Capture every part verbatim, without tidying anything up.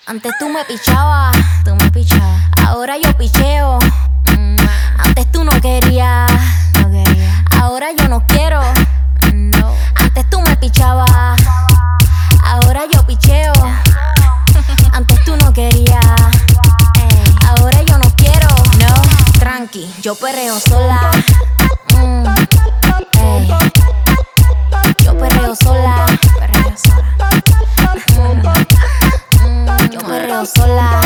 Antes tú me pichabas, tú me pichabas. Ahora yo picheo. Mm. Antes tú no querías, no quería. Ahora yo no quiero. No. Antes tú me pichabas. Ahora yo picheo. Antes tú no querías. Ey. Ahora yo no quiero. No. Tranqui, yo perreo sola. Mm. Ey. Yo perreo sola. Perreo sola. Mm. Mm. Yo perreo sola.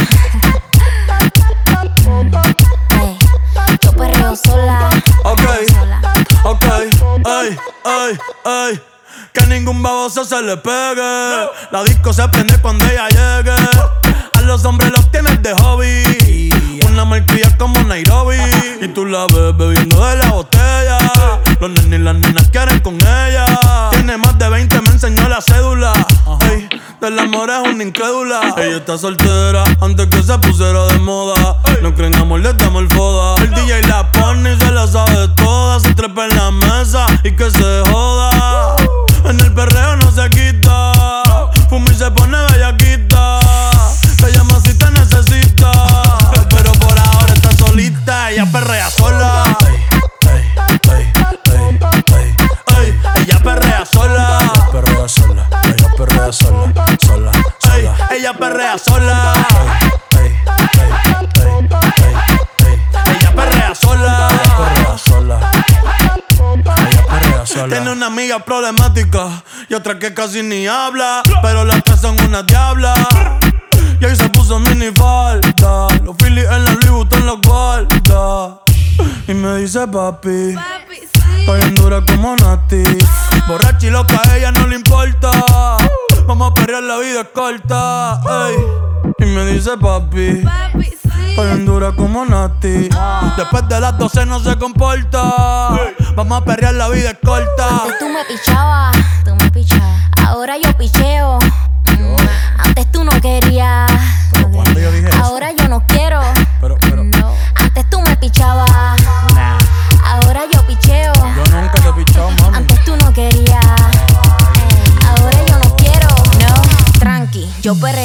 Ey. Yo perreo sola. Ok, sola. ok, ey, ey, ey. Que ningún baboso se le pegue. La disco se prende cuando ella llegue. A los hombres los tienes de hobby. Una marquilla como Nairobi. Y tú la ves bebiendo de la botella. Los nenes y las nenas quieren con ella. Tiene más de veinte, me enseñó la cédula. Ey, del amor es una incrédula. Ella está soltera antes que se pusiera de moda. No creen amor, le damos el foda. El D J la pone y se la sabe toda. Se trepa en la mesa y que se joda. En el perreo no se quita. Fuma y se pone bellaquita. Te llama si te necesita. Pero por ahora está solita. Ella perrea sola. Ey, ey, ey, ey, ey. Ella perrea sola. Ella perrea sola. Ella perrea sola. Sola, sola. Ella perrea sola. Ey, ey, ey, ey, ey. Ella perrea sola. Ella perrea sola. Ella perrea sola. Tiene una amiga problemática y otra que casi ni habla, pero las tres son una diabla. Y ahí se puso mini falta. Los Phillies en la Louis Vuitton los guarda. Y me dice papi, Papi, sí. estoy en dura como Nati. Borracha y loca, a ella no le importa. Vamos a perrear, la vida es corta. Ey. Y me dice papi, Papi, sí. estoy en dura como Nati. Después de las doce no se comporta. Vamos a perrear, la vida es corta. Antes tú me pichabas, tú me pichabas. Ahora yo picheo. Mm. Antes tú no querías. Pero cuando yo dije eso. Ahora yo no quiero. Pero, pero, No. Antes tú me pichabas. nah. Ahora yo picheo. Yo nunca te he pichado, mami. Antes tú no querías. Ey. Ahora yo no quiero. No. Tranqui, yo perreo